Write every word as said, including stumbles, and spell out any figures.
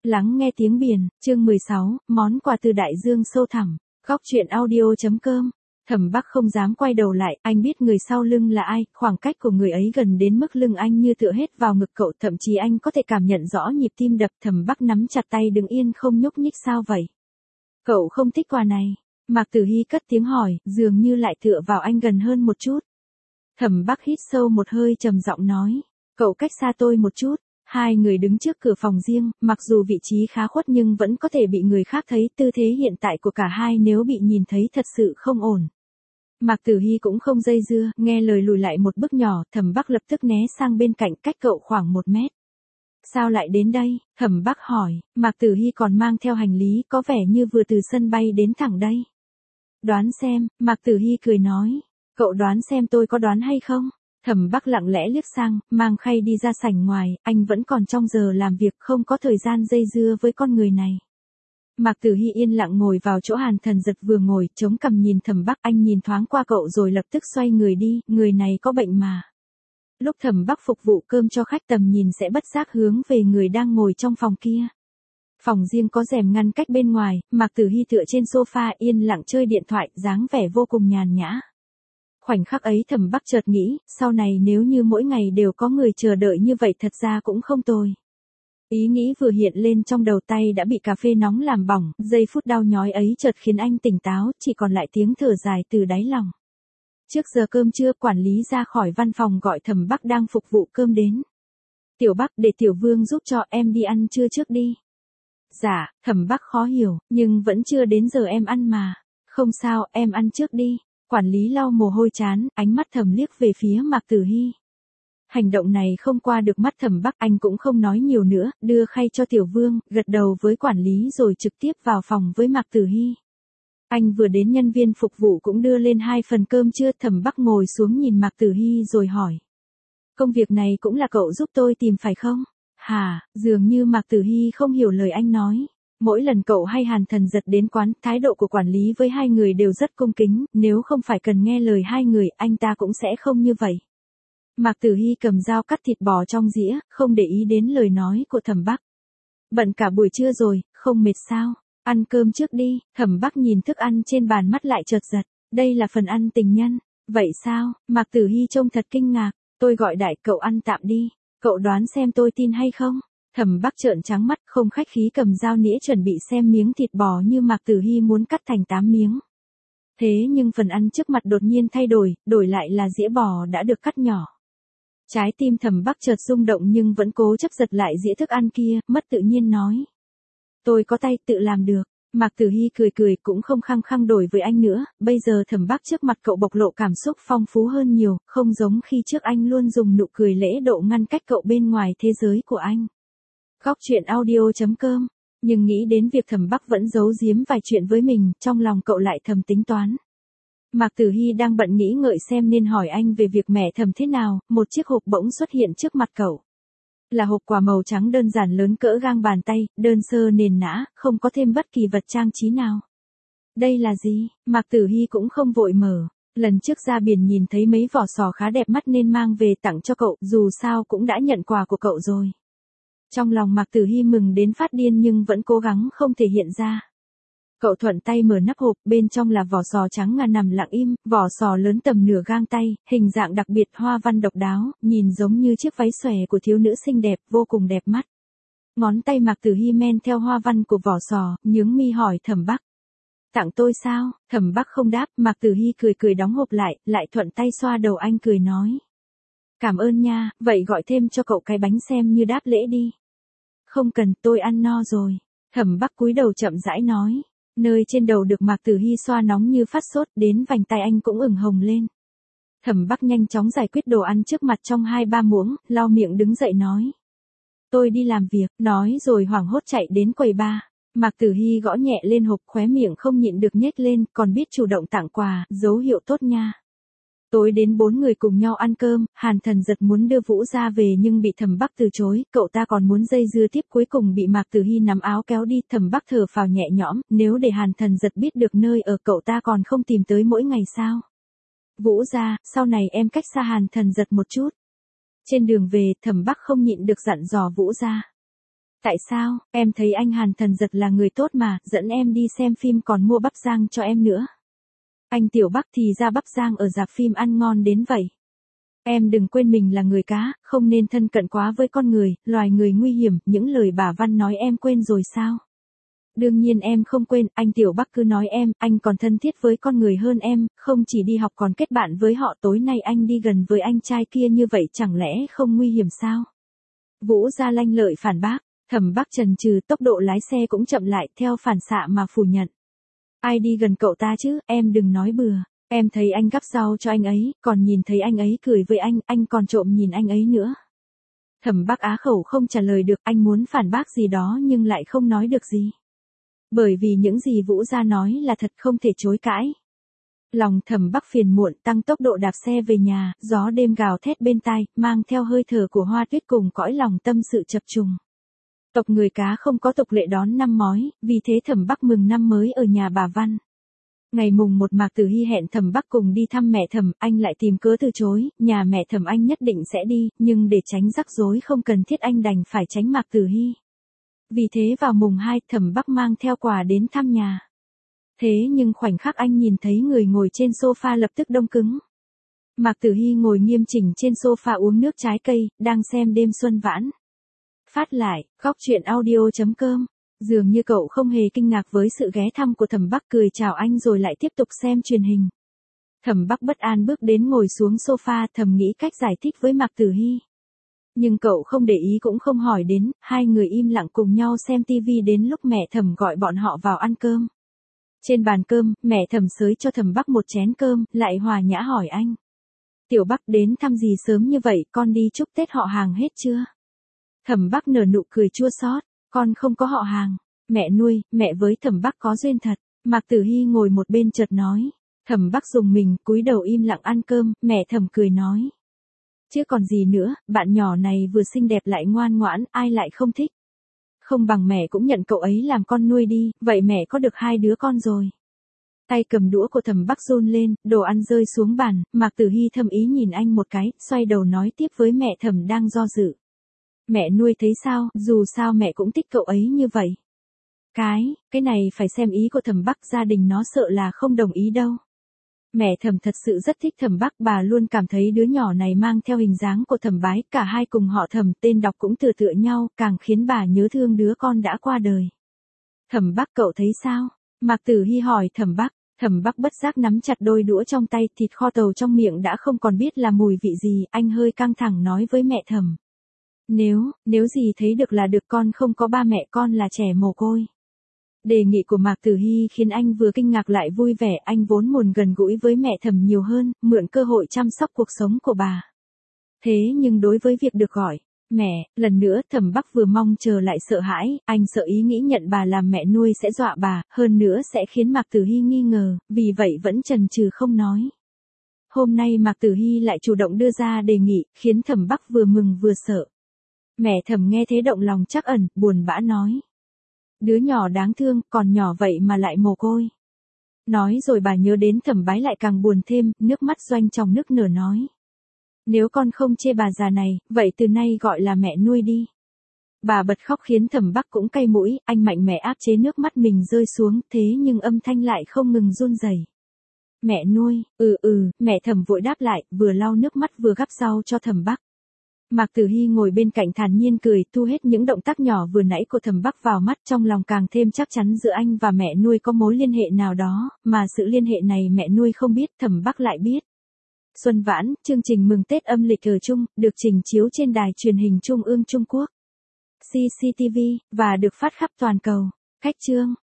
Lắng nghe tiếng biển, chương mười sáu, món quà từ đại dương sâu thẳm. Góc truyện audio.com. Thẩm Bắc không dám quay đầu lại, anh biết người sau lưng là ai, khoảng cách của người ấy gần đến mức lưng anh như tựa hết vào ngực cậu, thậm chí anh có thể cảm nhận rõ nhịp tim đập. Thẩm Bắc nắm chặt tay đứng yên không nhúc nhích. Sao vậy? Cậu không thích quà này. Mạc Tử Hy cất tiếng hỏi, dường như lại tựa vào anh gần hơn một chút. Thẩm Bắc hít sâu một hơi trầm giọng nói, cậu cách xa tôi một chút. Hai người đứng trước cửa phòng riêng, mặc dù vị trí khá khuất nhưng vẫn có thể bị người khác thấy, tư thế hiện tại của cả hai nếu bị nhìn thấy thật sự không ổn. Mạc Tử Hy cũng không dây dưa, nghe lời lùi lại một bước nhỏ, Thẩm Bắc lập tức né sang bên cạnh cách cậu khoảng một mét. Sao lại đến đây? Thẩm Bắc hỏi, Mạc Tử Hy còn mang theo hành lý, có vẻ như vừa từ sân bay đến thẳng đây. Đoán xem, Mạc Tử Hy cười nói, cậu đoán xem tôi có đoán hay không? Thẩm Bắc lặng lẽ liếc sang, mang khay đi ra sảnh ngoài, anh vẫn còn trong giờ làm việc, không có thời gian dây dưa với con người này. Mạc Tử Hy yên lặng ngồi vào chỗ Hàn Thần Giật vừa ngồi, chống cằm nhìn Thẩm Bắc, anh nhìn thoáng qua cậu rồi lập tức xoay người đi, người này có bệnh mà. Lúc Thẩm Bắc phục vụ cơm cho khách, tầm nhìn sẽ bất giác hướng về người đang ngồi trong phòng kia. Phòng riêng có rèm ngăn cách bên ngoài, Mạc Tử Hy tựa trên sofa yên lặng chơi điện thoại, dáng vẻ vô cùng nhàn nhã. Khoảnh khắc ấy Thẩm Bắc chợt nghĩ, sau này nếu như mỗi ngày đều có người chờ đợi như vậy thật ra cũng không tồi. Ý nghĩ vừa hiện lên trong đầu, tay đã bị cà phê nóng làm bỏng, giây phút đau nhói ấy chợt khiến anh tỉnh táo, chỉ còn lại tiếng thở dài từ đáy lòng. Trước giờ cơm trưa, quản lý ra khỏi văn phòng gọi Thẩm Bắc đang phục vụ cơm đến. Tiểu Bắc, để Tiểu Vương giúp cho, em đi ăn trưa trước đi. Dạ, Thẩm Bắc khó hiểu, nhưng vẫn chưa đến giờ em ăn mà. Không sao, em ăn trước đi. Quản lý lau mồ hôi trán, ánh mắt thầm liếc về phía Mạc Tử Hy. Hành động này không qua được mắt Thẩm Bắc, anh cũng không nói nhiều nữa, đưa khay cho Tiểu Vương, gật đầu với quản lý rồi trực tiếp vào phòng với Mạc Tử Hy. Anh vừa đến, nhân viên phục vụ cũng đưa lên hai phần cơm trưa. Thẩm Bắc ngồi xuống nhìn Mạc Tử Hy rồi hỏi, công việc này cũng là cậu giúp tôi tìm phải không? Hả? Dường như Mạc Tử Hy không hiểu lời anh nói. Mỗi lần cậu hay Hàn Thần Giật đến quán, thái độ của quản lý với hai người đều rất cung kính, nếu không phải cần nghe lời hai người, anh ta cũng sẽ không như vậy. Mạc Tử Hy cầm dao cắt thịt bò trong dĩa, không để ý đến lời nói của Thẩm Bắc. Bận cả buổi trưa rồi, không mệt sao? Ăn cơm trước đi. Thẩm Bắc nhìn thức ăn trên bàn, mắt lại chợt giật, đây là phần ăn tình nhân. Vậy sao? Mạc Tử Hy trông thật kinh ngạc, tôi gọi đại, cậu ăn tạm đi. Cậu đoán xem tôi tin hay không? Thẩm Bắc trợn trắng mắt, không khách khí cầm dao nĩa chuẩn bị xem miếng thịt bò như Mạc Tử Hy muốn cắt thành tám miếng. Thế nhưng phần ăn trước mặt đột nhiên thay đổi, đổi lại là dĩa bò đã được cắt nhỏ. Trái tim Thẩm Bắc chợt rung động nhưng vẫn cố chấp giật lại dĩa thức ăn kia, mất tự nhiên nói. Tôi có tay, tự làm được. Mạc Tử Hy cười cười, cũng không khăng khăng đổi với anh nữa, bây giờ Thẩm Bắc trước mặt cậu bộc lộ cảm xúc phong phú hơn nhiều, không giống khi trước anh luôn dùng nụ cười lễ độ ngăn cách cậu bên ngoài thế giới của anh. Góc truyện audio.com. Nhưng nghĩ đến việc Thẩm Bắc vẫn giấu giếm vài chuyện với mình, trong lòng cậu lại thầm tính toán. Mạc Tử Hy đang bận nghĩ ngợi xem nên hỏi anh về việc mẹ Thẩm thế nào, một chiếc hộp bỗng xuất hiện trước mặt cậu. Là hộp quà màu trắng đơn giản lớn cỡ gang bàn tay, đơn sơ nền nã, không có thêm bất kỳ vật trang trí nào. Đây là gì? Mạc Tử Hy cũng không vội mở. Lần trước ra biển nhìn thấy mấy vỏ sò khá đẹp mắt nên mang về tặng cho cậu, dù sao cũng đã nhận quà của cậu rồi. Trong lòng Mạc Tử Hy mừng đến phát điên nhưng vẫn cố gắng không thể hiện ra. Cậu thuận tay mở nắp hộp, bên trong là vỏ sò trắng ngà nằm lặng im, vỏ sò lớn tầm nửa gang tay, hình dạng đặc biệt, hoa văn độc đáo, nhìn giống như chiếc váy xòe của thiếu nữ xinh đẹp, vô cùng đẹp mắt. Ngón tay Mạc Tử Hy men theo hoa văn của vỏ sò, nhướng mi hỏi Thẩm Bắc. Tặng tôi sao? Thẩm Bắc không đáp, Mạc Tử Hy cười cười đóng hộp lại, lại thuận tay xoa đầu anh cười nói. Cảm ơn nha, vậy gọi thêm cho cậu cái bánh xem như đáp lễ đi. Không cần, tôi ăn no rồi. Thẩm Bắc cúi đầu chậm rãi nói. Nơi trên đầu được Mạc Tử Hy xoa nóng như phát sốt, đến vành tay anh cũng ửng hồng lên. Thẩm Bắc nhanh chóng giải quyết đồ ăn trước mặt trong hai ba muỗng, lau miệng đứng dậy nói. Tôi đi làm việc, nói rồi hoảng hốt chạy đến quầy bar. Mạc Tử Hy gõ nhẹ lên hộp, khóe miệng không nhịn được nhếch lên, còn biết chủ động tặng quà, dấu hiệu tốt nha. Tối đến bốn người cùng nhau ăn cơm, Hàn Thần Giật muốn đưa Vũ ra về nhưng bị Thẩm Bắc từ chối, cậu ta còn muốn dây dưa tiếp, cuối cùng bị Mạc Tử Hy nắm áo kéo đi. Thẩm Bắc thở phào nhẹ nhõm, nếu để Hàn Thần Giật biết được nơi ở cậu ta còn không tìm tới mỗi ngày sao? Vũ ra, sau này em cách xa Hàn Thần Giật một chút. Trên đường về, Thẩm Bắc không nhịn được dặn dò Vũ ra. Tại sao, em thấy anh Hàn Thần Giật là người tốt mà, dẫn em đi xem phim còn mua bắp rang cho em nữa. Anh Tiểu Bắc thì ra bắp rang ở rạp phim ăn ngon đến vậy. Em đừng quên mình là người cá, không nên thân cận quá với con người, loài người nguy hiểm, những lời bà Văn nói em quên rồi sao? Đương nhiên em không quên, anh Tiểu Bắc cứ nói em, anh còn thân thiết với con người hơn em, không chỉ đi học còn kết bạn với họ, tối nay anh đi gần với anh trai kia như vậy chẳng lẽ không nguy hiểm sao? Vũ Gia lanh lợi phản bác, Thẩm Bắc chần chừ, tốc độ lái xe cũng chậm lại, theo phản xạ mà phủ nhận. Ai đi gần cậu ta chứ, em đừng nói bừa. Em thấy anh gắp rau cho anh ấy, còn nhìn thấy anh ấy cười với anh, anh còn trộm nhìn anh ấy nữa. Thẩm Bắc á khẩu không trả lời được, anh muốn phản bác gì đó nhưng lại không nói được gì. Bởi vì những gì Vũ Gia nói là thật, không thể chối cãi. Lòng Thẩm Bắc phiền muộn, tăng tốc độ đạp xe về nhà, gió đêm gào thét bên tai, mang theo hơi thở của hoa tuyết cùng cõi lòng tâm sự chập trùng. Tộc người cá không có tục lệ đón năm mói, vì thế Thẩm Bắc mừng năm mới ở nhà bà Văn. Ngày mùng một Mạc Tử Hy hẹn Thẩm Bắc cùng đi thăm mẹ Thẩm, anh lại tìm cớ từ chối, nhà mẹ Thẩm anh nhất định sẽ đi, nhưng để tránh rắc rối không cần thiết anh đành phải tránh Mạc Tử Hy. Vì thế vào mùng hai, Thẩm Bắc mang theo quà đến thăm nhà. Thế nhưng khoảnh khắc anh nhìn thấy người ngồi trên sofa lập tức đông cứng. Mạc Tử Hy ngồi nghiêm chỉnh trên sofa uống nước trái cây, đang xem đêm xuân vãn. Phát lại, góc truyện audio chấm com. Dường như cậu không hề kinh ngạc với sự ghé thăm của Thẩm Bắc, cười chào anh rồi lại tiếp tục xem truyền hình. Thẩm Bắc bất an bước đến ngồi xuống sofa, thầm nghĩ cách giải thích với Mạc Tử Hy. Nhưng cậu không để ý cũng không hỏi đến, hai người im lặng cùng nhau xem tivi đến lúc mẹ Thẩm gọi bọn họ vào ăn cơm. Trên bàn cơm, mẹ Thẩm xới cho Thẩm Bắc một chén cơm, lại hòa nhã hỏi anh. Tiểu Bắc đến thăm gì sớm như vậy, con đi chúc Tết họ hàng hết chưa? Thẩm Bắc nở nụ cười chua xót, con không có họ hàng, mẹ nuôi, mẹ với Thẩm Bắc có duyên thật. Mạc Tử Hy ngồi một bên chợt nói. Thẩm Bắc dùng mình, cúi đầu im lặng ăn cơm, mẹ Thẩm cười nói. Chứ còn gì nữa, bạn nhỏ này vừa xinh đẹp lại ngoan ngoãn, ai lại không thích. Không bằng mẹ cũng nhận cậu ấy làm con nuôi đi, vậy mẹ có được hai đứa con rồi. Tay cầm đũa của Thẩm Bắc run lên, đồ ăn rơi xuống bàn, Mạc Tử Hy thâm ý nhìn anh một cái, xoay đầu nói tiếp với mẹ Thẩm đang do dự. Mẹ nuôi thấy sao, dù sao mẹ cũng thích cậu ấy như vậy. Cái, cái này phải xem ý của Thẩm Bắc, gia đình nó sợ là không đồng ý đâu. Mẹ Thẩm thật sự rất thích Thẩm Bắc, bà luôn cảm thấy đứa nhỏ này mang theo hình dáng của Thẩm Bái, cả hai cùng họ Thẩm, tên đọc cũng tựa tựa nhau, càng khiến bà nhớ thương đứa con đã qua đời. Thẩm Bắc cậu thấy sao? Mạc Tử Hy hỏi Thẩm Bắc. Thẩm Bắc bất giác nắm chặt đôi đũa trong tay, thịt kho tàu trong miệng đã không còn biết là mùi vị gì, anh hơi căng thẳng nói với mẹ Thẩm. Nếu, nếu gì thấy được là được, con không có ba mẹ, con là trẻ mồ côi. Đề nghị của Mạc Tử Hy khiến anh vừa kinh ngạc lại vui vẻ, anh vốn muốn gần gũi với mẹ Thẩm nhiều hơn, mượn cơ hội chăm sóc cuộc sống của bà. Thế nhưng đối với việc được gọi, mẹ, lần nữa Thẩm Bắc vừa mong chờ lại sợ hãi, anh sợ ý nghĩ nhận bà làm mẹ nuôi sẽ dọa bà, hơn nữa sẽ khiến Mạc Tử Hy nghi ngờ, vì vậy vẫn chần chừ không nói. Hôm nay Mạc Tử Hy lại chủ động đưa ra đề nghị, khiến Thẩm Bắc vừa mừng vừa sợ. Mẹ Thẩm nghe thế động lòng trắc ẩn, buồn bã nói. Đứa nhỏ đáng thương, còn nhỏ vậy mà lại mồ côi. Nói rồi bà nhớ đến Thẩm Bái lại càng buồn thêm, nước mắt doanh tròng nức nở nói. Nếu con không chê bà già này, vậy từ nay gọi là mẹ nuôi đi. Bà bật khóc khiến Thẩm Bắc cũng cay mũi, anh mạnh mẽ áp chế nước mắt mình rơi xuống, thế nhưng âm thanh lại không ngừng run rẩy. Mẹ nuôi, ừ ừ, mẹ Thẩm vội đáp lại, vừa lau nước mắt vừa gắp rau cho Thẩm Bắc. Mạc Tử Hy ngồi bên cạnh thản nhiên cười, thu hết những động tác nhỏ vừa nãy của Thẩm Bắc vào mắt, trong lòng càng thêm chắc chắn giữa anh và mẹ nuôi có mối liên hệ nào đó, mà sự liên hệ này mẹ nuôi không biết, Thẩm Bắc lại biết. Xuân Vãn, chương trình mừng Tết âm lịch ở Trung, được trình chiếu trên đài truyền hình Trung ương Trung Quốc, xê xê tê vê, và được phát khắp toàn cầu. Khách chương.